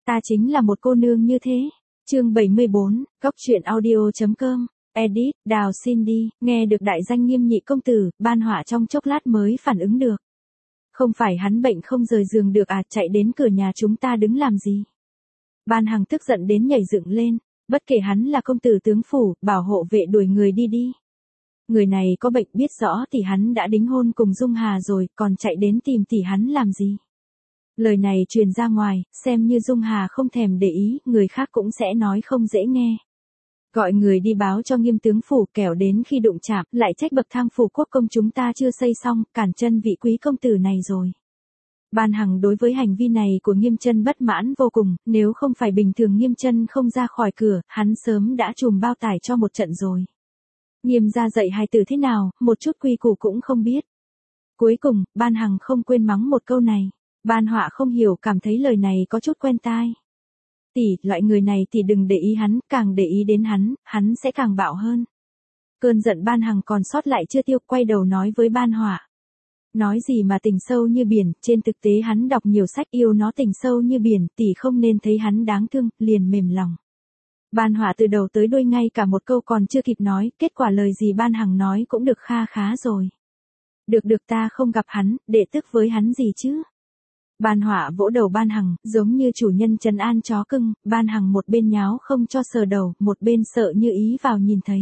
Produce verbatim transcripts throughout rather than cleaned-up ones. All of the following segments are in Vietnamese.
Ta chính là một cô nương như thế. Chương bảy mươi bốn, Góc truyện audio.com. Edit, Đào Cindy, nghe được đại danh Nghiêm nhị công tử, Ban Họa trong chốc lát mới phản ứng được. Không phải hắn bệnh không rời giường được à, chạy đến cửa nhà chúng ta đứng làm gì? Ban Hằng tức giận đến nhảy dựng lên, bất kể hắn là công tử tướng phủ, bảo hộ vệ đuổi người đi đi. Người này có bệnh biết rõ thì hắn đã đính hôn cùng Dung Hà rồi, còn chạy đến tìm tỷ hắn làm gì? Lời này truyền ra ngoài, xem như Dung Hà không thèm để ý, người khác cũng sẽ nói không dễ nghe. Gọi người đi báo cho Nghiêm tướng phủ, kẻo đến khi đụng chạm, lại trách bậc thang phủ quốc công chúng ta chưa xây xong, cản chân vị quý công tử này rồi. Ban Hằng đối với hành vi này của Nghiêm Chân bất mãn vô cùng, nếu không phải bình thường Nghiêm Chân không ra khỏi cửa, hắn sớm đã trùm bao tải cho một trận rồi. Nghiêm gia dạy hài tử thế nào, một chút quy củ cũng không biết. Cuối cùng, Ban Hằng không quên mắng một câu này. Ban Họa không hiểu, cảm thấy lời này có chút quen tai. Tỷ, loại người này thì đừng để ý hắn, càng để ý đến hắn, hắn sẽ càng bạo hơn. Cơn giận Ban Hằng còn sót lại chưa tiêu, quay đầu nói với Ban Họa. Nói gì mà tình sâu như biển, trên thực tế hắn đọc nhiều sách yêu nó tình sâu như biển, tỷ không nên thấy hắn đáng thương, liền mềm lòng. Ban Họa từ đầu tới đuôi ngay cả một câu còn chưa kịp nói, kết quả lời gì Ban Hằng nói cũng được kha khá rồi. Được được, ta không gặp hắn, để tức với hắn gì chứ. Ban Họa vỗ đầu Ban Hằng, giống như chủ nhân trấn an chó cưng, Ban Hằng một bên nháo không cho sờ đầu, một bên sợ như ý vào nhìn thấy.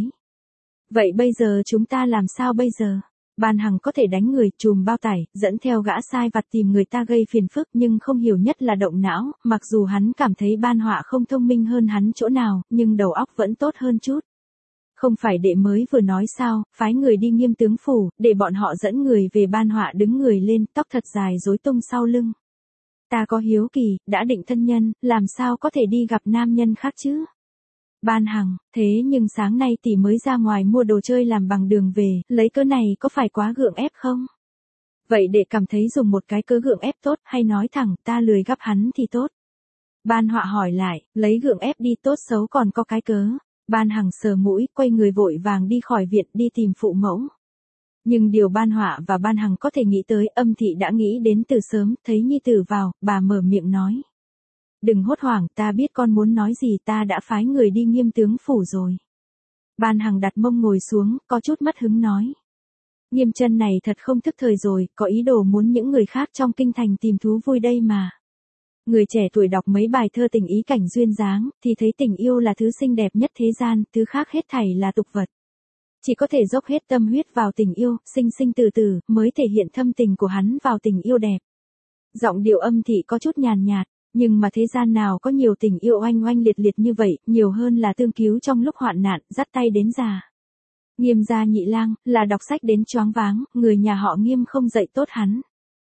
Vậy bây giờ chúng ta làm sao bây giờ? Ban Hằng có thể đánh người, trùm bao tải, dẫn theo gã sai vặt tìm người ta gây phiền phức, nhưng không hiểu nhất là động não, mặc dù hắn cảm thấy Ban Họa không thông minh hơn hắn chỗ nào, nhưng đầu óc vẫn tốt hơn chút. Không phải đệ mới vừa nói sao, phái người đi Nghiêm tướng phủ, để bọn họ dẫn người về. Ban Họa đứng người lên, tóc thật dài rối tung sau lưng. Ta có hiếu kỳ, đã định thân nhân, làm sao có thể đi gặp nam nhân khác chứ? Ban Hằng, thế nhưng sáng nay tỷ mới ra ngoài mua đồ chơi làm bằng đường về, lấy cớ này có phải quá gượng ép không? Vậy để cảm thấy dùng một cái cớ gượng ép tốt, hay nói thẳng ta lười gặp hắn thì tốt? Ban Họa hỏi lại, lấy gượng ép đi tốt xấu còn có cái cớ. Ban Hằng sờ mũi, quay người vội vàng đi khỏi viện, đi tìm phụ mẫu. Nhưng điều Ban Họa và Ban Hằng có thể nghĩ tới, Âm thị đã nghĩ đến từ sớm, thấy nhi tử vào, bà mở miệng nói. Đừng hốt hoảng, ta biết con muốn nói gì, ta đã phái người đi Nghiêm tướng phủ rồi. Ban Hằng đặt mông ngồi xuống, có chút mất hứng nói. Nghiêm Chân này thật không thức thời rồi, có ý đồ muốn những người khác trong kinh thành tìm thú vui đây mà. Người trẻ tuổi đọc mấy bài thơ tình ý cảnh duyên dáng, thì thấy tình yêu là thứ xinh đẹp nhất thế gian, thứ khác hết thảy là tục vật. Chỉ có thể dốc hết tâm huyết vào tình yêu, sinh sinh từ từ, mới thể hiện thâm tình của hắn vào tình yêu đẹp. Giọng điệu Âm thị có chút nhàn nhạt, nhưng mà thế gian nào có nhiều tình yêu oanh oanh liệt liệt như vậy, nhiều hơn là tương cứu trong lúc hoạn nạn, dắt tay đến già. Nghiêm gia nhị lang, là đọc sách đến choáng váng, người nhà họ Nghiêm không dạy tốt hắn.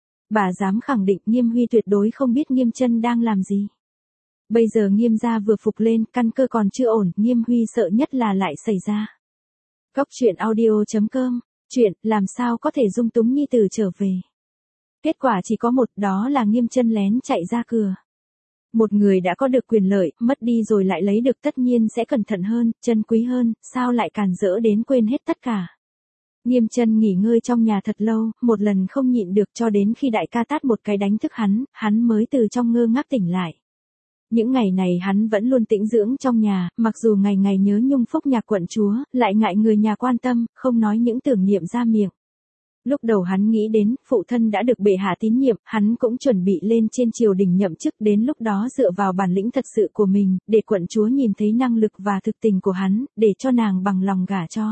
Bà dám khẳng định Nghiêm Huy tuyệt đối không biết Nghiêm Chân đang làm gì. Bây giờ Nghiêm gia vừa phục lên, căn cơ còn chưa ổn, Nghiêm Huy sợ nhất là lại xảy ra. Góc truyện audio.com, chuyện, làm sao có thể dung túng nhi tử trở về. Kết quả chỉ có một, đó là Nghiêm Chân lén chạy ra cửa. Một người đã có được quyền lợi, mất đi rồi lại lấy được tất nhiên sẽ cẩn thận hơn, chân quý hơn, sao lại càn rỡ đến quên hết tất cả. Nghiêm Chân nghỉ ngơi trong nhà thật lâu, một lần không nhịn được cho đến khi đại ca tát một cái đánh thức hắn, hắn mới từ trong ngơ ngác tỉnh lại. Những ngày này hắn vẫn luôn tĩnh dưỡng trong nhà, mặc dù ngày ngày nhớ nhung phúc nhạc quận chúa, lại ngại người nhà quan tâm, không nói những tưởng niệm ra miệng. Lúc đầu hắn nghĩ đến, phụ thân đã được bệ hạ tín nhiệm, hắn cũng chuẩn bị lên trên triều đình nhậm chức, đến lúc đó dựa vào bản lĩnh thật sự của mình, để quận chúa nhìn thấy năng lực và thực tình của hắn, để cho nàng bằng lòng gả cho.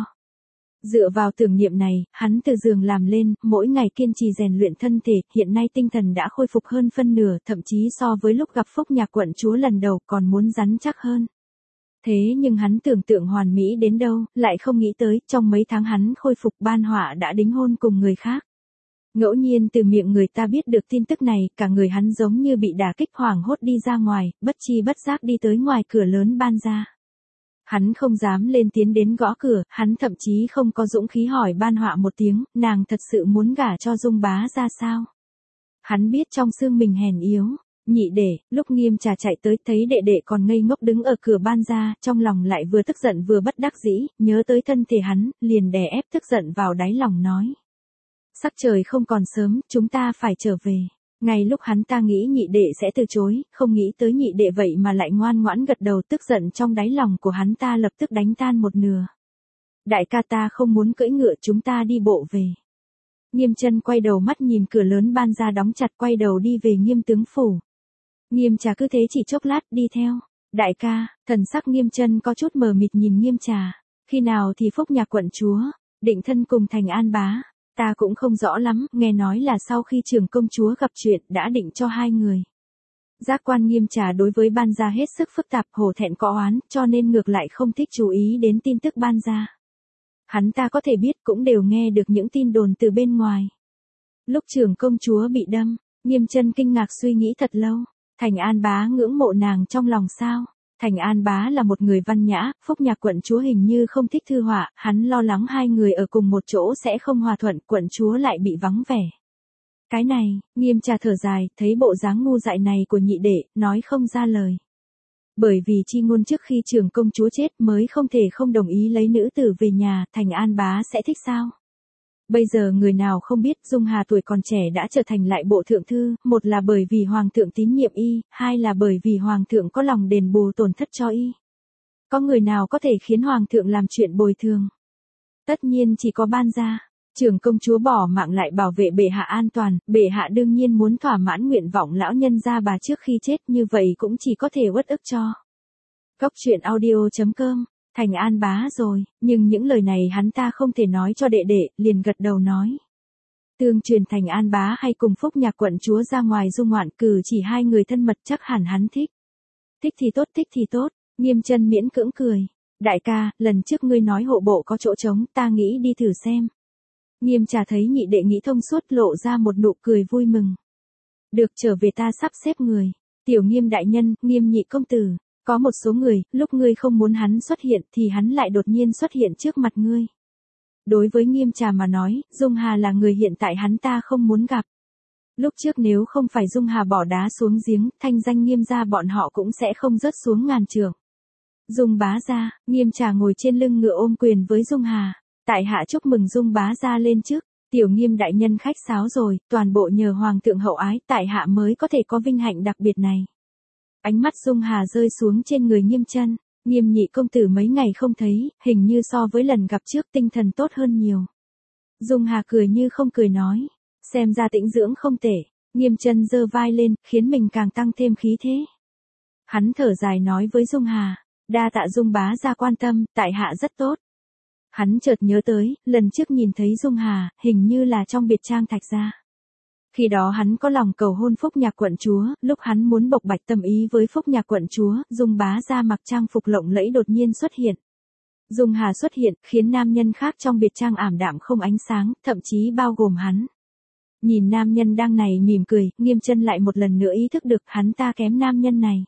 Dựa vào tưởng niệm này, hắn từ giường làm lên, mỗi ngày kiên trì rèn luyện thân thể, hiện nay tinh thần đã khôi phục hơn phân nửa, thậm chí so với lúc gặp phúc nhạc quận chúa lần đầu còn muốn rắn chắc hơn. Thế nhưng hắn tưởng tượng hoàn mỹ đến đâu, lại không nghĩ tới, trong mấy tháng hắn khôi phục Ban Họa đã đính hôn cùng người khác. Ngẫu nhiên từ miệng người ta biết được tin tức này, cả người hắn giống như bị đả kích hoảng hốt đi ra ngoài, bất chi bất giác đi tới ngoài cửa lớn Ban gia. Hắn không dám lên tiến đến gõ cửa, hắn thậm chí không có dũng khí hỏi Ban Họa một tiếng, nàng thật sự muốn gả cho Dung bá ra sao? Hắn biết trong xương mình hèn yếu. Nhị đệ, lúc Nghiêm Trà chạy tới thấy đệ đệ còn ngây ngốc đứng ở cửa Ban gia, trong lòng lại vừa tức giận vừa bất đắc dĩ, nhớ tới thân thể hắn, liền đè ép tức giận vào đáy lòng nói. Sắc trời không còn sớm, chúng ta phải trở về. Ngay lúc hắn ta nghĩ nhị đệ sẽ từ chối, không nghĩ tới nhị đệ vậy mà lại ngoan ngoãn gật đầu, tức giận trong đáy lòng của hắn ta lập tức đánh tan một nửa. Đại ca ta không muốn cưỡi ngựa, chúng ta đi bộ về. Nghiêm Chân quay đầu mắt nhìn cửa lớn ban ra đóng chặt, quay đầu đi về Nghiêm tướng phủ. Nghiêm Trà cứ thế chỉ chốc lát đi theo. Đại ca, thần sắc Nghiêm Chân có chút mờ mịt nhìn Nghiêm Trà. Khi nào thì Phúc Nhạc quận chúa định thân cùng Thành An bá? Ta cũng không rõ lắm, nghe nói là sau khi trưởng công chúa gặp chuyện đã định cho hai người. Giác quan Nghiêm Trà đối với ban gia hết sức phức tạp, hổ thẹn có oán, cho nên ngược lại không thích chú ý đến tin tức ban gia. Hắn ta có thể biết cũng đều nghe được những tin đồn từ bên ngoài. Lúc trưởng công chúa bị đâm, Nghiêm Chân kinh ngạc suy nghĩ thật lâu. Thành An bá ngưỡng mộ nàng trong lòng sao? Thành An bá là một người văn nhã, Phúc Nhạc quận chúa hình như không thích thư họa, hắn lo lắng hai người ở cùng một chỗ sẽ không hòa thuận, quận chúa lại bị vắng vẻ. Cái này, Nghiêm Trà thở dài, thấy bộ dáng ngu dại này của nhị đệ, nói không ra lời. Bởi vì chi ngôn trước khi trưởng công chúa chết mới không thể không đồng ý lấy nữ tử về nhà, Thành An bá sẽ thích sao? Bây giờ người nào không biết Dung Hà tuổi còn trẻ đã trở thành lại bộ thượng thư, một là bởi vì hoàng thượng tín nhiệm y, hai là bởi vì hoàng thượng có lòng đền bù tổn thất cho y. Có người nào có thể khiến hoàng thượng làm chuyện bồi thường? Tất nhiên chỉ có ban gia. Trưởng công chúa bỏ mạng lại bảo vệ bệ hạ an toàn, bệ hạ đương nhiên muốn thỏa mãn nguyện vọng lão nhân gia bà trước khi chết, như vậy cũng chỉ có thể uất ức cho. Góc truyện audio chấm com. Thành An bá rồi, nhưng những lời này hắn ta không thể nói cho đệ đệ, liền gật đầu nói. Tương truyền Thành An bá hay cùng Phúc Nhạc quận chúa ra ngoài du ngoạn, cử chỉ hai người thân mật, chắc hẳn hắn thích. Thích thì tốt, thích thì tốt, Nghiêm Chân miễn cưỡng cười. Đại ca, lần trước ngươi nói hộ bộ có chỗ trống, ta nghĩ đi thử xem. Nghiêm Trà thấy nhị đệ nghĩ thông suốt, lộ ra một nụ cười vui mừng. Được, trở về ta sắp xếp người. Tiểu Nghiêm đại nhân, Nghiêm nhị công tử. Có một số người, lúc ngươi không muốn hắn xuất hiện thì hắn lại đột nhiên xuất hiện trước mặt ngươi. Đối với Nghiêm Trà mà nói, Dung Hà là người hiện tại hắn ta không muốn gặp. Lúc trước nếu không phải Dung Hà bỏ đá xuống giếng, thanh danh Nghiêm gia bọn họ cũng sẽ không rớt xuống ngàn trượng. Dung bá gia, Nghiêm Trà ngồi trên lưng ngựa ôm quyền với Dung Hà. Tại hạ chúc mừng Dung bá gia lên trước. Tiểu Nghiêm đại nhân khách sáo rồi, toàn bộ nhờ hoàng thượng hậu ái, tại hạ mới có thể có vinh hạnh đặc biệt này. Ánh mắt Dung Hà rơi xuống trên người Nghiêm Chân. Nghiêm nhị công tử mấy ngày không thấy, hình như so với lần gặp trước tinh thần tốt hơn nhiều. Dung Hà cười như không cười nói. Xem ra tĩnh dưỡng không tệ. Nghiêm Chân giơ vai lên, khiến mình càng tăng thêm khí thế. Hắn thở dài nói với Dung Hà. Đa tạ Dung bá gia quan tâm, tại hạ rất tốt. Hắn chợt nhớ tới, lần trước nhìn thấy Dung Hà, hình như là trong biệt trang Thạch gia. Khi đó hắn có lòng cầu hôn Phúc Nhạc quận chúa, lúc hắn muốn bộc bạch tâm ý với Phúc Nhạc quận chúa, Dung bá gia mặc trang phục lộng lẫy đột nhiên xuất hiện. Dung Hà xuất hiện, khiến nam nhân khác trong biệt trang ảm đạm không ánh sáng, thậm chí bao gồm hắn. Nhìn nam nhân đang này mỉm cười, Nghiêm Chân lại một lần nữa ý thức được hắn ta kém nam nhân này.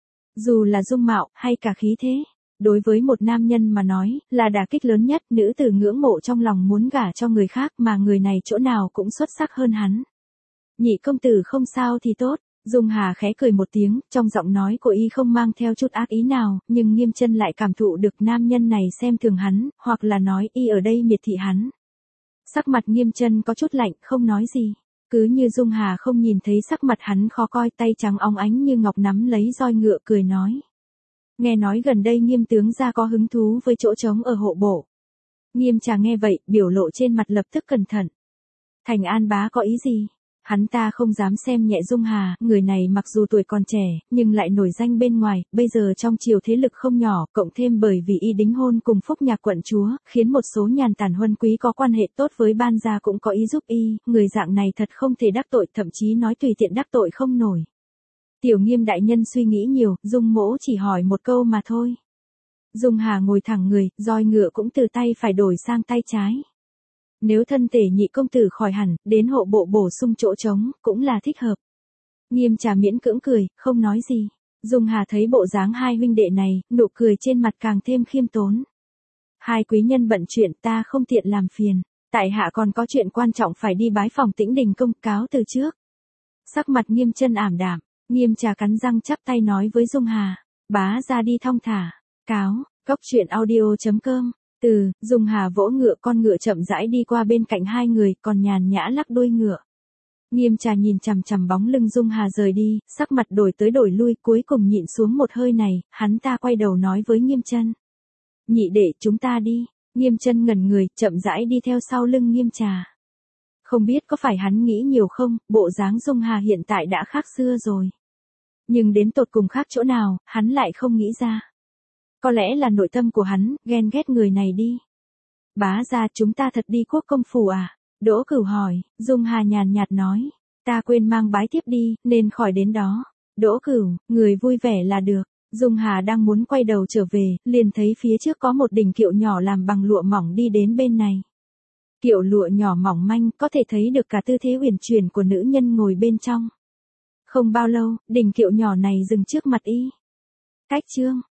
Dù là dung mạo, hay cả khí thế. Đối với một nam nhân mà nói, là đả kích lớn nhất, nữ tử ngưỡng mộ trong lòng muốn gả cho người khác mà người này chỗ nào cũng xuất sắc hơn hắn. Nhị công tử không sao thì tốt, Dung Hà khẽ cười một tiếng, trong giọng nói của y không mang theo chút ác ý nào, nhưng Nghiêm Chân lại cảm thụ được nam nhân này xem thường hắn, hoặc là nói y ở đây miệt thị hắn. Sắc mặt Nghiêm Chân có chút lạnh, không nói gì. Cứ như Dung Hà không nhìn thấy sắc mặt hắn khó coi, tay trắng óng ánh như ngọc nắm lấy roi ngựa cười nói. Nghe nói gần đây Nghiêm tướng gia có hứng thú với chỗ trống ở hộ bộ. Nghiêm Trà nghe vậy, biểu lộ trên mặt lập tức cẩn thận. Thành An bá có ý gì? Hắn ta không dám xem nhẹ Dung Hà, người này mặc dù tuổi còn trẻ, nhưng lại nổi danh bên ngoài, bây giờ trong triều thế lực không nhỏ, cộng thêm bởi vì y đính hôn cùng Phúc Nhạc quận chúa, khiến một số nhàn tản huân quý có quan hệ tốt với ban gia cũng có ý giúp y, người dạng này thật không thể đắc tội, thậm chí nói tùy tiện đắc tội không nổi. Tiểu Nghiêm đại nhân suy nghĩ nhiều, Dung mỗ chỉ hỏi một câu mà thôi. Dung Hà ngồi thẳng người, roi ngựa cũng từ tay phải đổi sang tay trái. Nếu thân thể nhị công tử khỏi hẳn, đến hộ bộ bổ sung chỗ trống, cũng là thích hợp. Nghiêm Trà miễn cưỡng cười, không nói gì. Dung Hà thấy bộ dáng hai huynh đệ này, nụ cười trên mặt càng thêm khiêm tốn. Hai quý nhân bận chuyện, ta không tiện làm phiền. Tại hạ còn có chuyện quan trọng phải đi bái phòng Tĩnh Đình công, cáo từ trước. Sắc mặt Nghiêm Chân ảm đạm, Nghiêm Trà cắn răng chắp tay nói với Dung Hà. Bá ra đi thong thả. Cáo, góc truyện audio chấm com. Từ, Dung Hà vỗ ngựa, con ngựa chậm rãi đi qua bên cạnh hai người, còn nhàn nhã lắc đuôi ngựa. Nghiêm Trà nhìn chằm chằm bóng lưng Dung Hà rời đi, sắc mặt đổi tới đổi lui, cuối cùng nhịn xuống một hơi này, hắn ta quay đầu nói với Nghiêm Chân. Nhị đệ, chúng ta đi. Nghiêm Chân ngẩn người, chậm rãi đi theo sau lưng Nghiêm Trà. Không biết có phải hắn nghĩ nhiều không, bộ dáng Dung Hà hiện tại đã khác xưa rồi. Nhưng đến tột cùng khác chỗ nào, hắn lại không nghĩ ra. Có lẽ là nội tâm của hắn, ghen ghét người này đi. Bá gia, chúng ta thật đi Quốc công phủ à? Đỗ Cửu hỏi. Dung Hà nhàn nhạt nói. Ta quên mang bái tiếp đi, nên khỏi đến đó. Đỗ Cửu, người vui vẻ là được. Dung Hà đang muốn quay đầu trở về, liền thấy phía trước có một đỉnh kiệu nhỏ làm bằng lụa mỏng đi đến bên này. Kiệu lụa nhỏ mỏng manh, có thể thấy được cả tư thế uyển chuyển của nữ nhân ngồi bên trong. Không bao lâu, đỉnh kiệu nhỏ này dừng trước mặt y. Cách Trương,